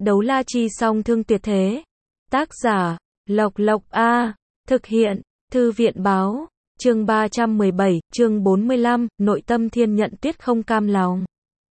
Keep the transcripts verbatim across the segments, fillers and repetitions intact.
Đấu la chi song thương tuyệt thế. Tác giả, Lộc Lộc A. Thực hiện, Thư viện Báo. Chương ba trăm mười bảy, chương bốn mươi lăm, nội tâm thiên nhận tuyết không cam lòng.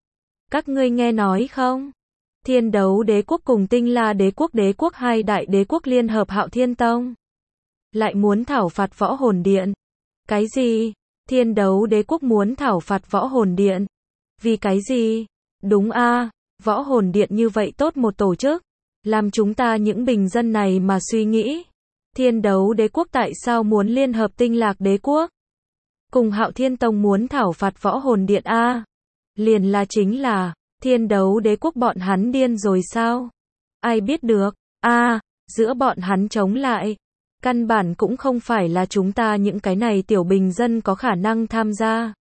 Các ngươi nghe nói không? Thiên đấu đế quốc cùng tinh la đế quốc đế quốc hai đại đế quốc liên hợp Hạo Thiên Tông. Lại muốn thảo phạt võ hồn điện. Cái gì? Thiên đấu đế quốc muốn thảo phạt võ hồn điện. Vì cái gì? Đúng a, võ hồn điện như vậy tốt một tổ chức. Làm chúng ta những bình dân này mà suy nghĩ. Thiên đấu đế quốc tại sao muốn liên hợp tinh lạc đế quốc? Cùng Hạo Thiên Tông muốn thảo phạt võ hồn điện a? Liền là chính là, thiên đấu đế quốc bọn hắn điên rồi sao? Ai biết được, a, giữa bọn hắn chống lại. Căn bản cũng không phải là chúng ta những cái này tiểu bình dân có khả năng tham gia.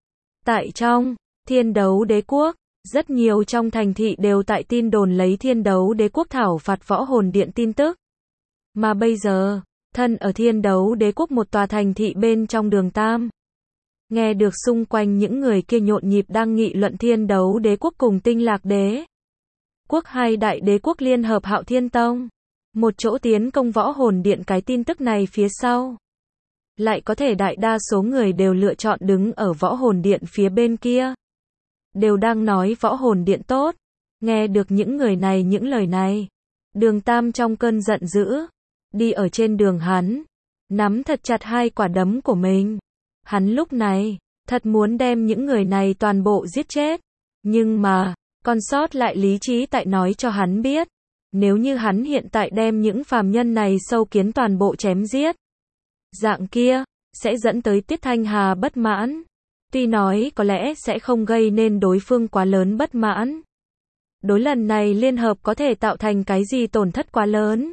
Tại trong thiên đấu đế quốc, rất nhiều trong thành thị đều tại tin đồn lấy thiên đấu đế quốc thảo phạt võ hồn điện tin tức. Mà bây giờ, thân ở thiên đấu đế quốc một tòa thành thị bên trong Đường Tam. Nghe được xung quanh những người kia nhộn nhịp đang nghị luận thiên đấu đế quốc cùng tinh lạc đế quốc hai đại đế quốc liên hợp Hạo Thiên Tông. Một chỗ tiến công võ hồn điện cái tin tức này phía sau. Lại có thể đại đa số người đều lựa chọn đứng ở võ hồn điện phía bên kia. Đều đang nói võ hồn điện tốt. Nghe được những người này những lời này. Đường Tam trong cơn giận dữ. Đi ở trên đường hắn. Nắm thật chặt hai quả đấm của mình. Hắn lúc này, thật muốn đem những người này toàn bộ giết chết. Nhưng mà, còn sót lại lý trí tại nói cho hắn biết. Nếu như hắn hiện tại đem những phàm nhân này sâu kiến toàn bộ chém giết. Dạng kia, sẽ dẫn tới Tiết Thanh Hà bất mãn. Tuy nói có lẽ sẽ không gây nên đối phương quá lớn bất mãn. Đối lần này liên hợp có thể tạo thành cái gì tổn thất quá lớn.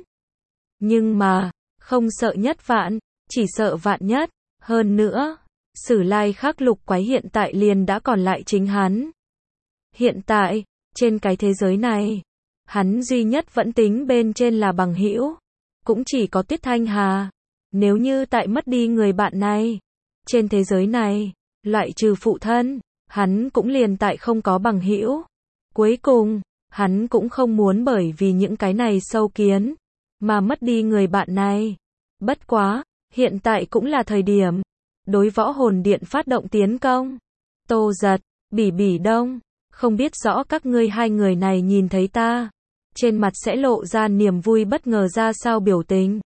Nhưng mà, không sợ nhất vạn, chỉ sợ vạn nhất. Hơn nữa, Sử Lai Khắc lục quái hiện tại liền đã còn lại chính hắn. Hiện tại, trên cái thế giới này, hắn duy nhất vẫn tính bên trên là bằng hữu, cũng chỉ có Tiết Thanh Hà. Nếu như tại mất đi người bạn này, trên thế giới này, loại trừ phụ thân, hắn cũng liền tại không có bằng hữu. Cuối cùng, hắn cũng không muốn bởi vì những cái này sâu kiến, mà mất đi người bạn này. Bất quá, hiện tại cũng là thời điểm, đối võ hồn điện phát động tiến công. Tô Giật, Bỉ Bỉ Đông, không biết rõ các ngươi hai người này nhìn thấy ta. Trên mặt sẽ lộ ra niềm vui bất ngờ ra sao biểu tình.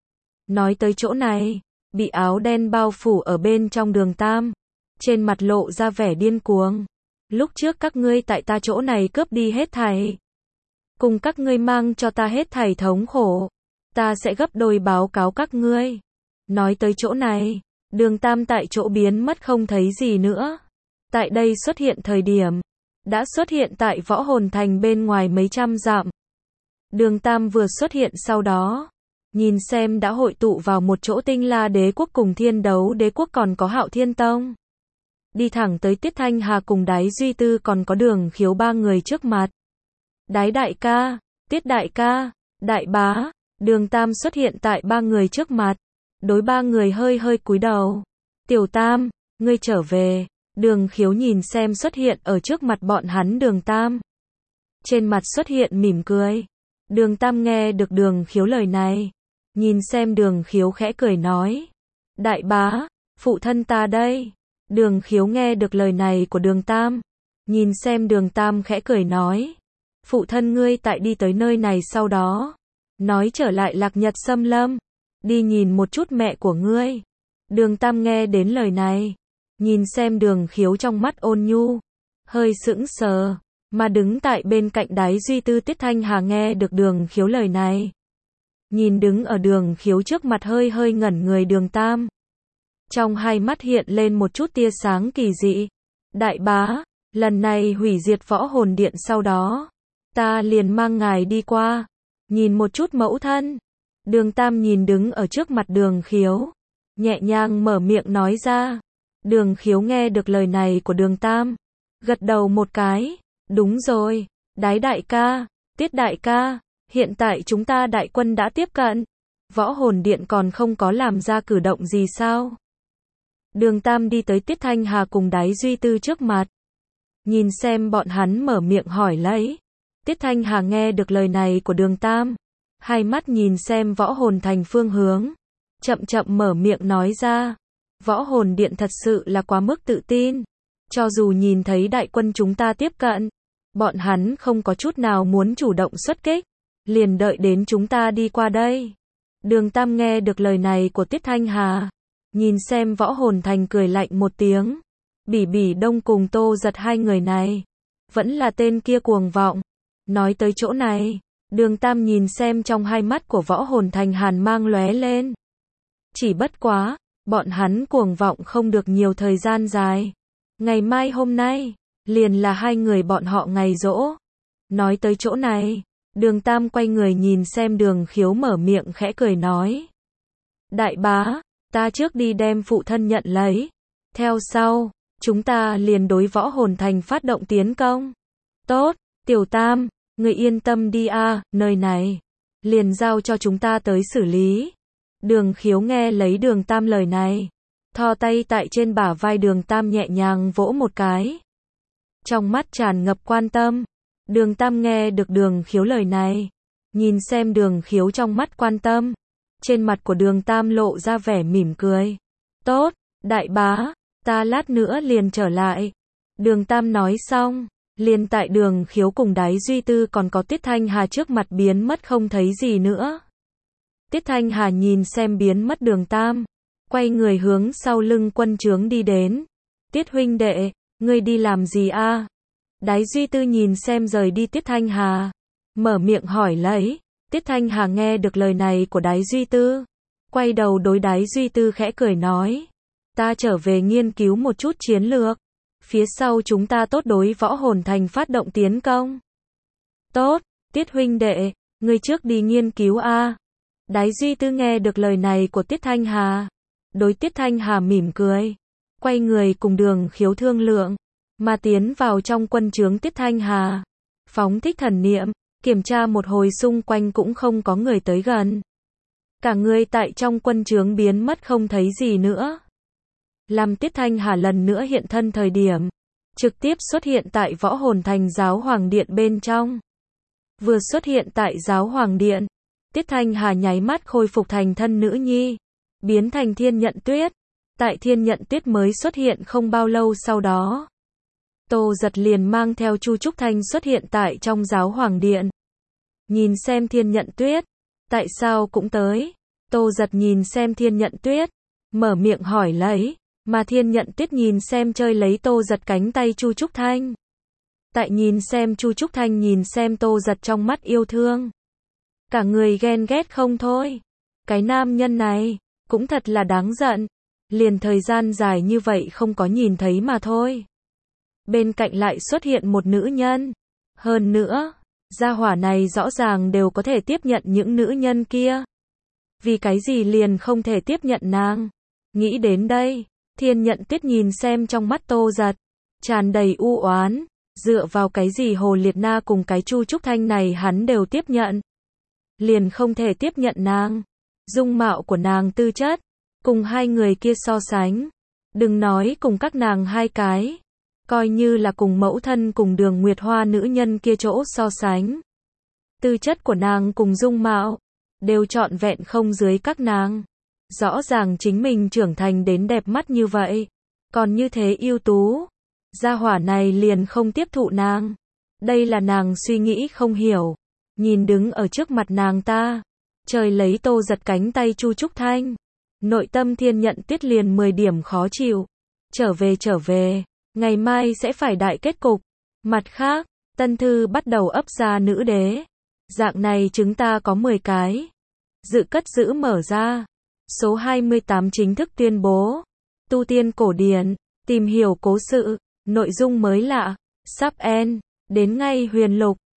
Nói tới chỗ này, bị áo đen bao phủ ở bên trong Đường Tam. Trên mặt lộ ra vẻ điên cuồng. Lúc trước các ngươi tại ta chỗ này cướp đi hết thảy. Cùng các ngươi mang cho ta hết thảy thống khổ. Ta sẽ gấp đôi báo cáo các ngươi. Nói tới chỗ này, Đường Tam tại chỗ biến mất không thấy gì nữa. Tại đây xuất hiện thời điểm, đã xuất hiện tại võ hồn thành bên ngoài mấy trăm dặm. Đường Tam vừa xuất hiện sau đó, nhìn xem đã hội tụ vào một chỗ tinh la đế quốc cùng thiên đấu đế quốc còn có Hạo Thiên Tông. Đi thẳng tới Tiết Thanh Hà cùng Đái Duy Tư còn có Đường Khiếu ba người trước mặt. Đái đại ca, Tiết đại ca, đại bá, Đường Tam xuất hiện tại ba người trước mặt. Đối ba người hơi hơi cúi đầu. Tiểu Tam, ngươi trở về. Đường Khiếu nhìn xem xuất hiện ở trước mặt bọn hắn Đường Tam. Trên mặt xuất hiện mỉm cười. Đường Tam nghe được Đường Khiếu lời này. Nhìn xem Đường Khiếu khẽ cười nói. Đại bá, phụ thân ta đây. Đường Khiếu nghe được lời này của Đường Tam. Nhìn xem Đường Tam khẽ cười nói. Phụ thân ngươi tại đi tới nơi này sau đó. Nói trở lại Lạc Nhật Xâm Lâm. Đi nhìn một chút mẹ của ngươi. Đường Tam nghe đến lời này. Nhìn xem Đường Khiếu trong mắt ôn nhu. Hơi sững sờ. Mà đứng tại bên cạnh Đái Duy Tư Tiết Thanh Hà nghe được Đường Khiếu lời này. Nhìn đứng ở Đường Khiếu trước mặt hơi hơi ngẩn người Đường Tam. Trong hai mắt hiện lên một chút tia sáng kỳ dị. Đại bá, lần này hủy diệt võ hồn điện sau đó. Ta liền mang ngài đi qua. Nhìn một chút mẫu thân. Đường Tam nhìn đứng ở trước mặt Đường Khiếu. Nhẹ nhàng mở miệng nói ra. Đường Khiếu nghe được lời này của Đường Tam. Gật đầu một cái. Đúng rồi, Đái đại ca, Tiết đại ca, hiện tại chúng ta đại quân đã tiếp cận. Võ hồn điện còn không có làm ra cử động gì sao? Đường Tam đi tới Tiết Thanh Hà cùng Đái Duy Tư trước mặt. Nhìn xem bọn hắn mở miệng hỏi lấy. Tiết Thanh Hà nghe được lời này của Đường Tam, hai mắt nhìn xem Võ Hồn Thành phương hướng, chậm chậm mở miệng nói ra. Võ Hồn Điện thật sự là quá mức tự tin. Cho dù nhìn thấy đại quân chúng ta tiếp cận, bọn hắn không có chút nào muốn chủ động xuất kích, liền đợi đến chúng ta đi qua đây. Đường Tam nghe được lời này của Tiết Thanh Hà, nhìn xem Võ Hồn Thành cười lạnh một tiếng. Bỉ Bỉ Đông cùng Tô Giật hai người này, vẫn là tên kia cuồng vọng. Nói tới chỗ này, Đường Tam nhìn xem trong hai mắt của Võ Hồn Thành hàn mang lóe lên. Chỉ bất quá, bọn hắn cuồng vọng không được nhiều thời gian dài. Ngày mai hôm nay, liền là hai người bọn họ ngày giỗ. Nói tới chỗ này, Đường Tam quay người nhìn xem Đường Khiếu mở miệng khẽ cười nói. Đại bá, ta trước đi đem phụ thân nhận lấy. Theo sau, chúng ta liền đối Võ Hồn Thành phát động tiến công. Tốt, Tiểu Tam, người yên tâm đi a, nơi này liền giao cho chúng ta tới xử lý. Đường Khiếu nghe lấy Đường Tam lời này, thò tay tại trên bả vai Đường Tam nhẹ nhàng vỗ một cái. Trong mắt tràn ngập quan tâm, Đường Tam nghe được Đường Khiếu lời này, nhìn xem Đường Khiếu trong mắt quan tâm, trên mặt của Đường Tam lộ ra vẻ mỉm cười. Tốt, đại bá, ta lát nữa liền trở lại. Đường Tam nói xong, liền tại Đường Khiếu cùng Đái Duy Tư còn có Tiết Thanh Hà trước mặt biến mất không thấy gì nữa. Tiết Thanh Hà nhìn xem biến mất Đường Tam, quay người hướng sau lưng quân trướng đi đến. Tiết huynh đệ, ngươi đi làm gì a? Đái Duy Tư nhìn xem rời đi Tiết Thanh Hà, mở miệng hỏi lấy. Tiết Thanh Hà nghe được lời này của Đái Duy Tư, quay đầu đối Đái Duy Tư khẽ cười nói. Ta trở về nghiên cứu một chút chiến lược. Phía sau chúng ta tốt đối Võ Hồn Thành phát động tiến công. Tốt, Tiết huynh đệ, ngươi trước đi nghiên cứu a. Đái Duy Tư nghe được lời này của Tiết Thanh Hà, đối Tiết Thanh Hà mỉm cười, quay người cùng Đường Khiếu thương lượng, mà tiến vào trong quân trướng Tiết Thanh Hà, phóng thích thần niệm, kiểm tra một hồi xung quanh cũng không có người tới gần. Cả người tại trong quân trướng biến mất không thấy gì nữa. Làm Tiết Thanh Hà lần nữa hiện thân thời điểm, trực tiếp xuất hiện tại Võ Hồn Thành Giáo Hoàng Điện bên trong. Vừa xuất hiện tại Giáo Hoàng Điện, Tiết Thanh Hà nháy mắt khôi phục thành thân nữ nhi, biến thành Thiên Nhận Tuyết. Tại Thiên Nhận Tuyết mới xuất hiện không bao lâu sau đó, Tô Giật liền mang theo Chu Trúc Thanh xuất hiện tại trong Giáo Hoàng Điện. Nhìn xem Thiên Nhận Tuyết, tại sao cũng tới? Tô Giật nhìn xem Thiên Nhận Tuyết, mở miệng hỏi lấy, mà Thiên Nhận Tuyết nhìn xem chơi lấy Tô Giật cánh tay Chu Trúc Thanh. Tại nhìn xem Chu Trúc Thanh nhìn xem Tô Giật trong mắt yêu thương, cả người ghen ghét không thôi. Cái nam nhân này, cũng thật là đáng giận. Liền thời gian dài như vậy không có nhìn thấy mà thôi. Bên cạnh lại xuất hiện một nữ nhân. Hơn nữa, gia hỏa này rõ ràng đều có thể tiếp nhận những nữ nhân kia. Vì cái gì liền không thể tiếp nhận nàng? Nghĩ đến đây, Thiên Nhận Tuyết nhìn xem trong mắt Tô Giật, tràn đầy u oán. Dựa vào cái gì Hồ Liệt Na cùng cái Chu Trúc Thanh này hắn đều tiếp nhận, liền không thể tiếp nhận nàng? Dung mạo của nàng, tư chất, cùng hai người kia so sánh, đừng nói cùng các nàng hai cái, coi như là cùng mẫu thân cùng Đường Nguyệt Hoa nữ nhân kia chỗ so sánh, tư chất của nàng cùng dung mạo đều trọn vẹn không dưới các nàng. Rõ ràng chính mình trưởng thành đến đẹp mắt như vậy, còn như thế ưu tú, gia hỏa này liền không tiếp thụ nàng. Đây là nàng suy nghĩ không hiểu. Nhìn đứng ở trước mặt nàng ta, trời lấy Tô Giật cánh tay Chu Trúc Thanh, nội tâm Thiên Nhận Tuyết liền mười điểm khó chịu. Trở về trở về, ngày mai sẽ phải đại kết cục. Mặt khác, Tân Thư bắt đầu ấp ra nữ đế. Dạng này chúng ta có mười cái. Dự cất giữ mở ra. Số hai mươi tám chính thức tuyên bố. Tu tiên cổ điển, tìm hiểu cố sự, nội dung mới lạ, sắp end, đến ngay huyền lục.